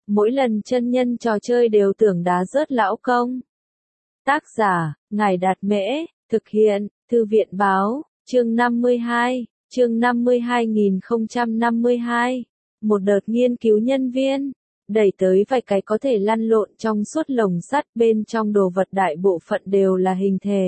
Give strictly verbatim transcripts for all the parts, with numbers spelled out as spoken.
Mỗi lần chân nhân trò chơi đều tưởng đá rớt lão công. Tác giả, Ngài Đạt Mễ, thực hiện, Thư viện Báo, chương năm mươi hai, chương năm mươi hai nghìn không trăm năm mươi hai. Một đợt nghiên cứu nhân viên, đẩy tới vài cái có thể lăn lộn trong suốt lồng sắt, bên trong đồ vật đại bộ phận đều là hình thể.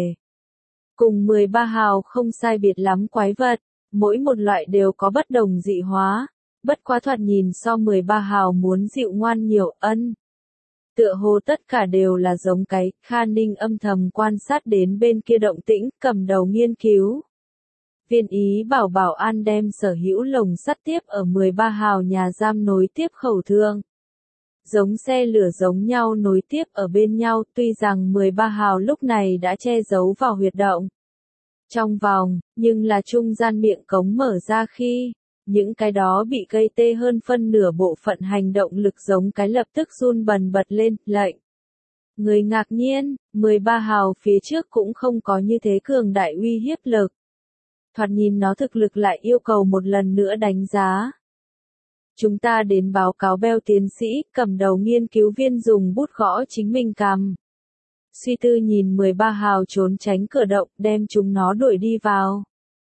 Cùng mười ba hào không sai biệt lắm quái vật, mỗi một loại đều có bất đồng dị hóa, bất quá thoạt nhìn so mười ba hào muốn dịu ngoan nhiều ân. Tựa hồ tất cả đều là giống cái, Kha Ninh âm thầm quan sát đến bên kia động tĩnh, cầm đầu nghiên cứu. Viên ý bảo bảo an đem sở hữu lồng sắt tiếp ở mười ba hào nhà giam nối tiếp khẩu thương. Giống xe lửa giống nhau nối tiếp ở bên nhau, tuy rằng mười ba hào lúc này đã che giấu vào huyệt động trong vòng, nhưng là trung gian miệng cống mở ra khi, những cái đó bị gây tê hơn phân nửa bộ phận hành động lực giống cái lập tức run bần bật lên, lệnh. Người ngạc nhiên, mười ba hào phía trước cũng không có như thế cường đại uy hiếp lực. Thoạt nhìn nó thực lực lại yêu cầu một lần nữa đánh giá. Chúng ta đến báo cáo Bell tiến sĩ, cầm đầu nghiên cứu viên dùng bút gõ chính mình cằm. Suy tư nhìn mười ba hào trốn tránh cửa động, đem chúng nó đuổi đi vào.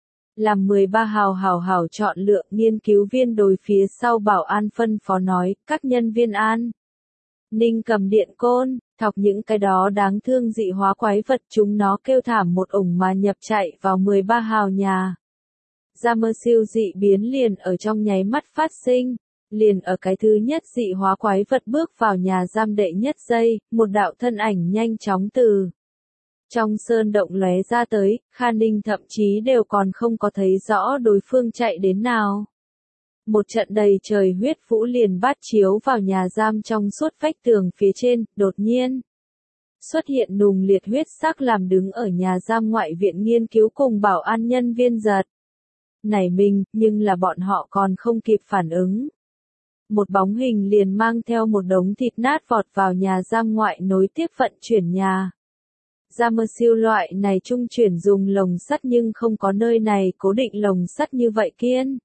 Làm mười ba hào hào hào chọn lựa, nghiên cứu viên đối phía sau bảo an phân phó nói, các nhân viên an ninh cầm điện côn, thọc những cái đó đáng thương dị hóa quái vật, chúng nó kêu thảm một ủng mà nhập chạy vào mười ba hào nhà. Giam siêu dị biến liền ở trong nháy mắt phát sinh, liền ở cái thứ nhất dị hóa quái vật bước vào nhà giam đệ nhất giây, một đạo thân ảnh nhanh chóng từ trong sơn động lóe ra tới, Kha Ninh thậm chí đều còn không có thấy rõ đối phương chạy đến nào. Một trận đầy trời huyết vũ liền bát chiếu vào nhà giam trong suốt vách tường phía trên, đột nhiên xuất hiện nùng liệt huyết sắc làm đứng ở nhà giam ngoại viện nghiên cứu cùng bảo an nhân viên giật nảy mình, nhưng là bọn họ còn không kịp phản ứng. Một bóng hình liền mang theo một đống thịt nát vọt vào nhà giam ngoại nối tiếp vận chuyển nhà. Giam siêu loại này trung chuyển dùng lồng sắt nhưng không có nơi này cố định lồng sắt như vậy kiên.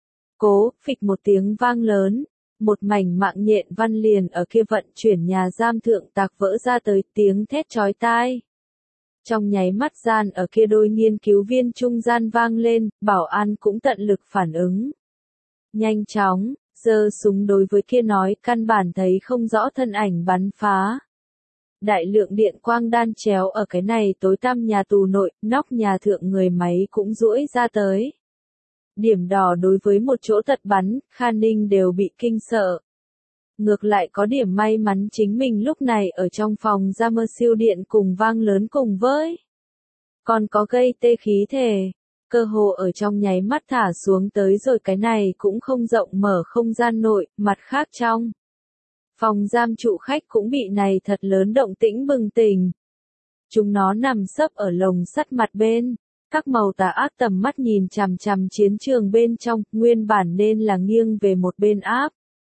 Cố, phịch một tiếng vang lớn, một mảnh mạng nhện văn liền ở kia vận chuyển nhà giam thượng tạc vỡ ra tới, tiếng thét chói tai. Trong nháy mắt gian ở kia đôi nghiên cứu viên trung gian vang lên, bảo an cũng tận lực phản ứng. Nhanh chóng, giơ súng đối với kia nói, căn bản thấy không rõ thân ảnh bắn phá. Đại lượng điện quang đan chéo ở cái này tối tăm nhà tù nội, nóc nhà thượng người máy cũng duỗi ra tới. Điểm đỏ đối với một chỗ tật bắn, Kha Ninh đều bị kinh sợ. Ngược lại có điểm may mắn chính mình lúc này ở trong phòng giam siêu điện cùng vang lớn cùng với. Còn có gây tê khí thể, cơ hồ ở trong nháy mắt thả xuống tới rồi, cái này cũng không rộng mở không gian nội, mặt khác trong. Phòng giam trụ khách cũng bị này thật lớn động tĩnh bừng tỉnh. Chúng nó nằm sấp ở lồng sắt mặt bên, các màu tà ác tầm mắt nhìn chằm chằm chiến trường bên trong, nguyên bản nên là nghiêng về một bên áp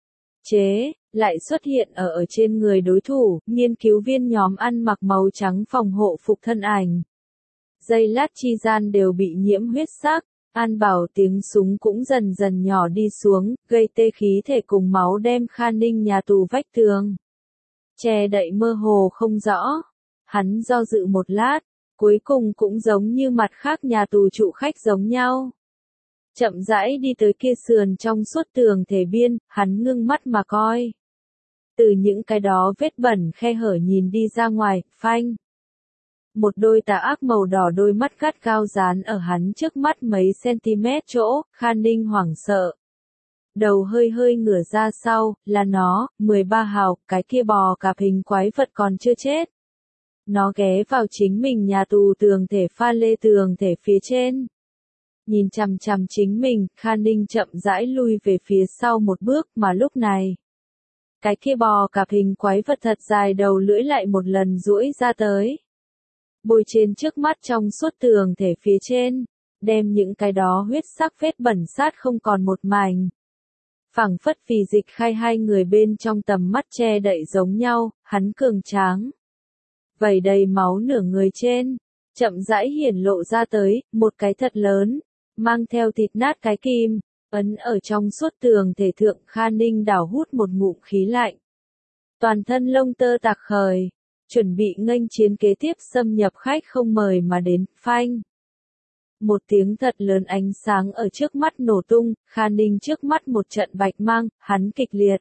chế, lại xuất hiện ở ở trên người đối thủ, nghiên cứu viên nhóm ăn mặc màu trắng phòng hộ phục thân ảnh. Giây lát chi gian đều bị nhiễm huyết sắc, An Bảo tiếng súng cũng dần dần nhỏ đi xuống, gây tê khí thể cùng máu đem Kha Ninh nhà tù vách tường che đậy mơ hồ không rõ. Hắn do dự một lát, cuối cùng cũng giống như mặt khác nhà tù trụ khách giống nhau. Chậm rãi đi tới kia sườn trong suốt tường thể biên, hắn ngưng mắt mà coi. Từ những cái đó vết bẩn khe hở nhìn đi ra ngoài, phanh. Một đôi tà ác màu đỏ đôi mắt gắt gao dán ở hắn trước mắt mấy cm chỗ, Kha Ninh hoảng sợ. Đầu hơi hơi ngửa ra sau, là nó, mười ba hào, cái kia bò cạp hình quái vật còn chưa chết. Nó ghé vào chính mình nhà tù tường thể pha lê tường thể phía trên. Nhìn chằm chằm chính mình, Kha Ninh chậm rãi lui về phía sau một bước, mà lúc này. Cái kia bò cạp hình quái vật thật dài đầu lưỡi lại một lần duỗi ra tới. Bôi trên trước mắt trong suốt tường thể phía trên, đem những cái đó huyết sắc vết bẩn sát không còn một mảnh. Phảng phất vì dịch khai hai người bên trong tầm mắt che đậy giống nhau, hắn cường tráng. Vẩy đầy máu nửa người trên, chậm rãi hiển lộ ra tới, một cái thật lớn, mang theo thịt nát cái kim, ấn ở trong suốt tường thể thượng. Kha Ninh đảo hút một ngụm khí lạnh. toàn thân lông tơ tạc khởi, chuẩn bị nghênh chiến kế tiếp xâm nhập khách không mời mà đến, phanh. Một tiếng thật lớn, ánh sáng ở trước mắt nổ tung, Kha Ninh trước mắt một trận bạch mang, hắn kịch liệt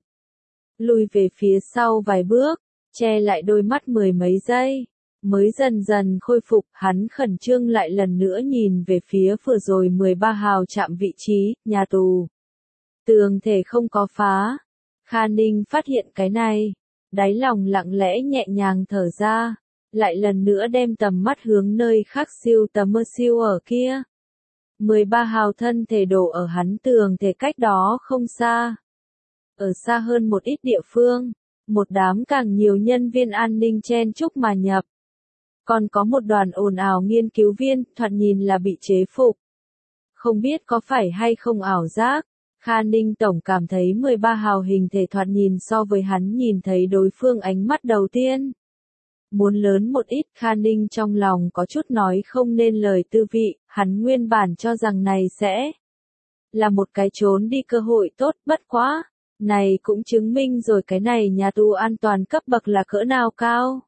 lùi về phía sau vài bước, che lại đôi mắt mười mấy giây, mới dần dần khôi phục, hắn khẩn trương lại lần nữa nhìn về phía vừa rồi mười ba hào chạm vị trí, nhà tù. Tường thể không có phá. Kha Ninh phát hiện cái này, đáy lòng lặng lẽ nhẹ nhàng thở ra, lại lần nữa đem tầm mắt hướng nơi khác siêu tầm mơ siêu ở kia. mười ba hào thân thể đổ ở hắn tường thể cách đó không xa. Ở xa hơn một ít địa phương, một đám càng nhiều nhân viên an ninh chen chúc mà nhập. Còn có một đoàn ồn ào nghiên cứu viên, thoạt nhìn là bị chế phục. Không biết có phải hay không ảo giác, Kha Ninh tổng cảm thấy mười ba hào hình thể thoạt nhìn so với hắn nhìn thấy đối phương ánh mắt đầu tiên. Muốn lớn một ít, Kha Ninh trong lòng có chút nói không nên lời tư vị, hắn nguyên bản cho rằng này sẽ là một cái trốn đi cơ hội tốt, bất quá. Này cũng chứng minh rồi cái này nhà tù an toàn cấp bậc là cỡ nào cao.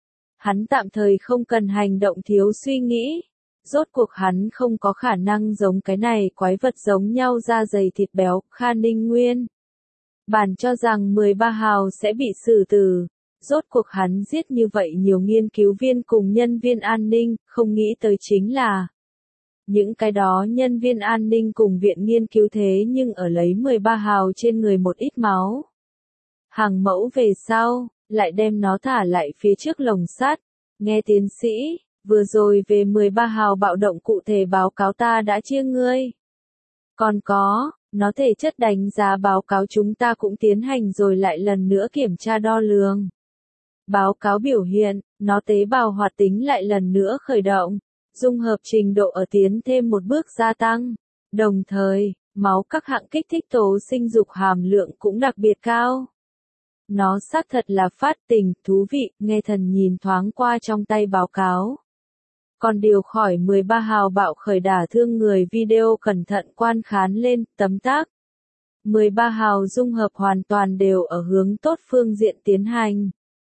Hắn tạm thời không cần hành động thiếu suy nghĩ. Rốt cuộc hắn không có khả năng giống cái này quái vật giống nhau da dày thịt béo, Kha Ninh nguyên. Bản cho rằng mười ba hào sẽ bị xử tử. Rốt cuộc hắn giết như vậy nhiều nghiên cứu viên cùng nhân viên an ninh, không nghĩ tới chính là những cái đó nhân viên an ninh cùng viện nghiên cứu thế nhưng ở lấy mười ba hào trên người một ít máu. Hàng mẫu về sau, lại đem nó thả lại phía trước lồng sắt. Nghe tiến sĩ, vừa rồi về mười ba hào bạo động cụ thể báo cáo ta đã chia ngươi. Còn có, nó thể chất đánh giá báo cáo chúng ta cũng tiến hành rồi lại lần nữa kiểm tra đo lường. Báo cáo biểu hiện, nó tế bào hoạt tính lại lần nữa khởi động. Dung hợp trình độ ở tiến thêm một bước gia tăng. Đồng thời, máu các hạng kích thích tố sinh dục hàm lượng cũng đặc biệt cao. Nó xác thật là phát tình, thú vị, nghe thần nhìn thoáng qua trong tay báo cáo. Còn điều khỏi mười ba hào bạo khởi đả thương người video cẩn thận quan khán lên, tấm tắc. mười ba hào dung hợp hoàn toàn đều ở hướng tốt phương diện tiến hành.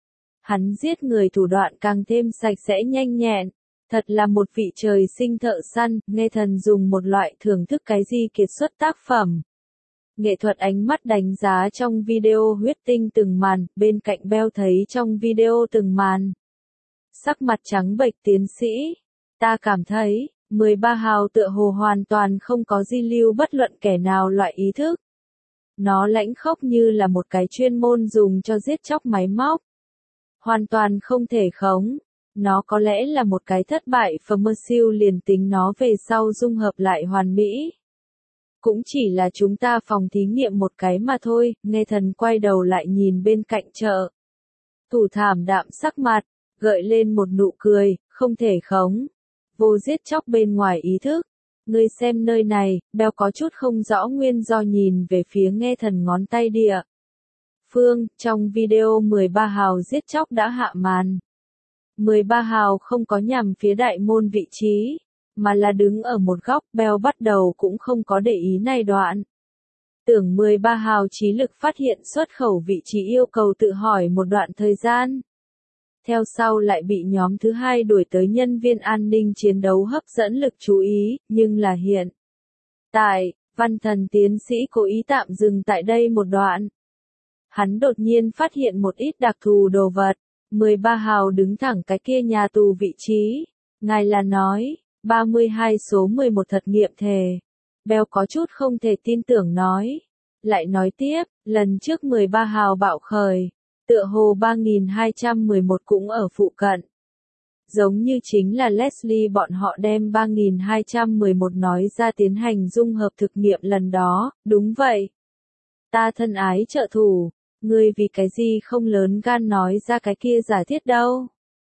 Hắn giết người thủ đoạn càng thêm sạch sẽ nhanh nhẹn. Thật là một vị trời sinh thợ săn, nghe thần dùng một loại thưởng thức cái gì kiệt xuất tác phẩm. Nghệ thuật ánh mắt đánh giá trong video huyết tinh từng màn, bên cạnh Bell thấy trong video từng màn. Sắc mặt trắng bệch tiến sĩ. Ta cảm thấy, mười ba hào tựa hồ hoàn toàn không có di lưu bất luận kẻ nào loại ý thức. Nó lãnh khốc như là một cái chuyên môn dùng cho giết chóc máy móc. Hoàn toàn không thể khống. Nó có lẽ là một cái thất bại và mơ siêu liền tính nó về sau dung hợp lại hoàn mỹ. Cũng chỉ là chúng ta phòng thí nghiệm một cái mà thôi, nghe thần quay đầu lại nhìn bên cạnh chợ. Thủ thảm đạm sắc mặt, gợi lên một nụ cười, không thể khống. Vô giết chóc bên ngoài ý thức. Ngươi xem nơi này, Bell có chút không rõ nguyên do nhìn về phía nghe thần ngón tay địa phương, trong video mười ba hào giết chóc đã hạ màn. mười ba hào không có nhằm phía đại môn vị trí, mà là đứng ở một góc. Bell bắt đầu cũng không có để ý này đoạn. Tưởng mười ba hào trí lực phát hiện xuất khẩu vị trí yêu cầu tự hỏi một đoạn thời gian. Theo sau lại bị nhóm thứ hai đuổi tới nhân viên an ninh chiến đấu hấp dẫn lực chú ý, nhưng là hiện tại, văn thần tiến sĩ cố ý tạm dừng tại đây một đoạn. Hắn đột nhiên phát hiện một ít đặc thù đồ vật. mười ba hào đứng thẳng cái kia nhà tù vị trí. Ngài là nói, ba mươi hai số mười một thật nghiệm thể. Bell có chút không thể tin tưởng nói. Lại nói tiếp, lần trước mười ba hào bạo khởi. Tựa hồ ba nghìn hai trăm mười một cũng ở phụ cận. Giống như chính là Leslie bọn họ đem ba nghìn hai trăm mười một nói ra tiến hành dung hợp thực nghiệm lần đó, đúng vậy. Ta thân ái trợ thủ. Ngươi vì cái gì không lớn gan nói ra cái kia giả thiết đâu.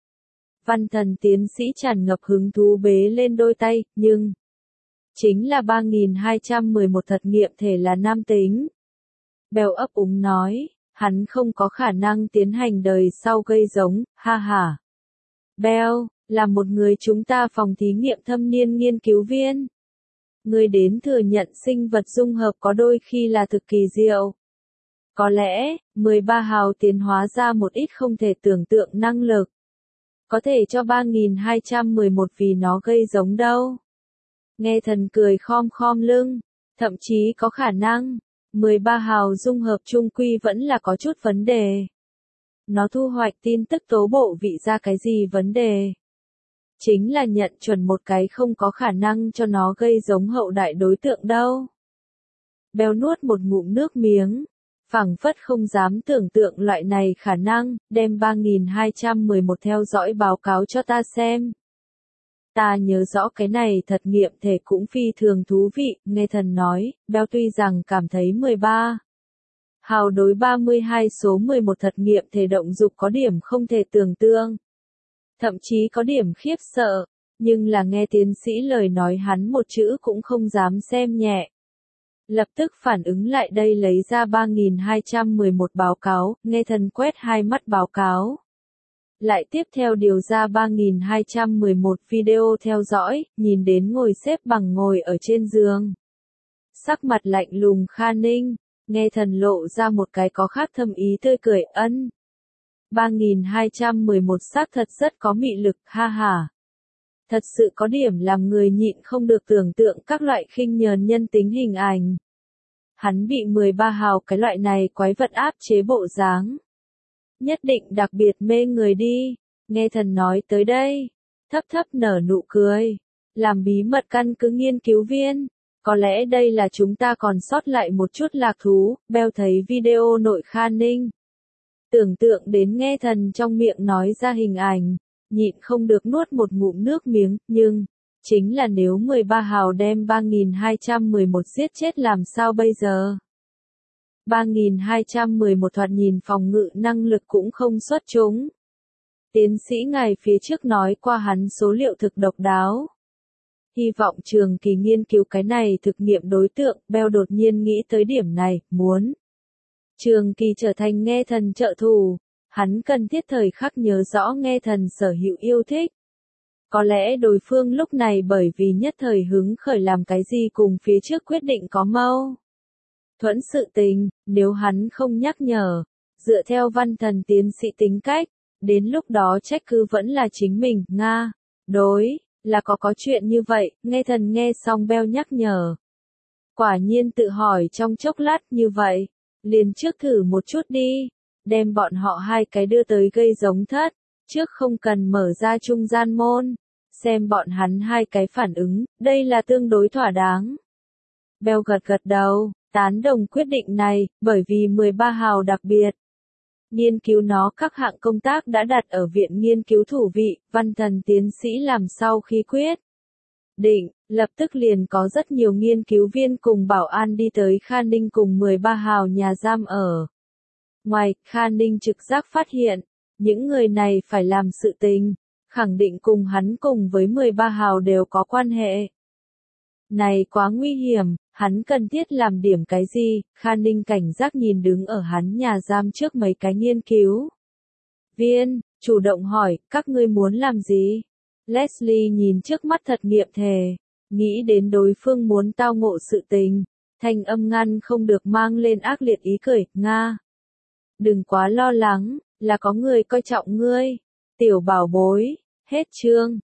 Văn thần tiến sĩ tràn ngập hứng thú bế lên đôi tay, nhưng chính là ba nghìn hai trăm mười một thật nghiệm thể là nam tính. Bell ấp úng nói, hắn không có khả năng tiến hành đời sau gây giống, ha ha. Bell, là một người chúng ta phòng thí nghiệm thâm niên nghiên cứu viên. Ngươi đến thừa nhận sinh vật dung hợp có đôi khi là thực kỳ diệu. Có lẽ, mười ba hào tiến hóa ra một ít không thể tưởng tượng năng lực. Có thể cho ba nghìn hai trăm mười một vì nó gây giống đâu. Nghe thần cười khom khom lưng, thậm chí có khả năng, mười ba hào dung hợp chung quy vẫn là có chút vấn đề. Nó thu hoạch tin tức tố bộ vị ra cái gì vấn đề? Chính là nhận chuẩn một cái không có khả năng cho nó gây giống hậu đại đối tượng đâu. Béo nuốt một ngụm nước miếng, phảng phất không dám tưởng tượng loại này khả năng, đem ba nghìn hai trăm mười một theo dõi báo cáo cho ta xem. Ta nhớ rõ cái này thật nghiệm thể cũng phi thường thú vị, nghe thần nói, Béo tuy rằng cảm thấy mười ba hào đối ba mươi hai số mười một thật nghiệm thể động dục có điểm không thể tưởng tượng. Thậm chí có điểm khiếp sợ, nhưng là nghe tiến sĩ lời nói hắn một chữ cũng không dám xem nhẹ. Lập tức phản ứng lại đây lấy ra ba nghìn hai trăm mười một báo cáo, nghe thần quét hai mắt báo cáo. Lại tiếp theo điều ra ba nghìn hai trăm mười một video theo dõi, nhìn đến ngồi xếp bằng ngồi ở trên giường. Sắc mặt lạnh lùng Kha Ninh, nghe thần lộ ra một cái có khác thâm ý tươi cười ân. ba nghìn hai trăm mười một xác thật rất có mị lực, ha ha. Thật sự có điểm làm người nhịn không được tưởng tượng các loại khinh nhờn nhân tính hình ảnh. Hắn bị mười ba hào cái loại này quái vật áp chế bộ dáng. Nhất định đặc biệt mê người đi, nghe thần nói tới đây, thấp thấp nở nụ cười, làm bí mật căn cứ nghiên cứu viên, có lẽ đây là chúng ta còn sót lại một chút lạc thú, Béo thấy video nội Kha Ninh. Tưởng tượng đến nghe thần trong miệng nói ra hình ảnh, nhịn không được nuốt một ngụm nước miếng, nhưng, chính là nếu mười ba hào đem ba nghìn hai trăm mười một giết chết làm sao bây giờ? ba nghìn hai trăm mười một thoạt nhìn phòng ngự năng lực cũng không xuất chúng. Tiến sĩ ngài phía trước nói qua hắn số liệu thực độc đáo. Hy vọng trường kỳ nghiên cứu cái này thực nghiệm đối tượng, Béo đột nhiên nghĩ tới điểm này, muốn. Trường kỳ trở thành nghe thần trợ thủ, hắn cần thiết thời khắc nhớ rõ nghe thần sở hữu yêu thích. Có lẽ đối phương lúc này bởi vì nhất thời hứng khởi làm cái gì cùng phía trước quyết định có mâu thuẫn sự tình, nếu hắn không nhắc nhở, dựa theo văn thần tiến sĩ tính cách, đến lúc đó trách cứ vẫn là chính mình, Nga, đối, là có có chuyện như vậy, nghe thần nghe xong Béo nhắc nhở. Quả nhiên tự hỏi trong chốc lát như vậy, liền trước thử một chút đi, đem bọn họ hai cái đưa tới gây giống thất, trước không cần mở ra trung gian môn, xem bọn hắn hai cái phản ứng, đây là tương đối thỏa đáng. Béo gật gật đầu, tán đồng quyết định này, bởi vì mười ba hào đặc biệt. Nghiên cứu nó các hạng công tác đã đặt ở Viện Nghiên cứu Thủ vị, văn thần tiến sĩ làm sau khi quyết định, lập tức liền có rất nhiều nghiên cứu viên cùng bảo an đi tới Kha Ninh cùng mười ba hào nhà giam ở. Ngoài, Kha Ninh trực giác phát hiện, những người này phải làm sự tình, khẳng định cùng hắn cùng với mười ba hào đều có quan hệ. Này quá nguy hiểm, hắn cần thiết làm điểm cái gì, Kha Ninh cảnh giác nhìn đứng ở hắn nhà giam trước mấy cái nghiên cứu viên, chủ động hỏi, các ngươi muốn làm gì? Leslie nhìn trước mắt thật nghiệm thể, nghĩ đến đối phương muốn tao ngộ sự tình, thanh âm ngăn không được mang lên ác liệt ý cười, Nga. Đừng quá lo lắng, là có người coi trọng ngươi, tiểu bảo bối, hết chương.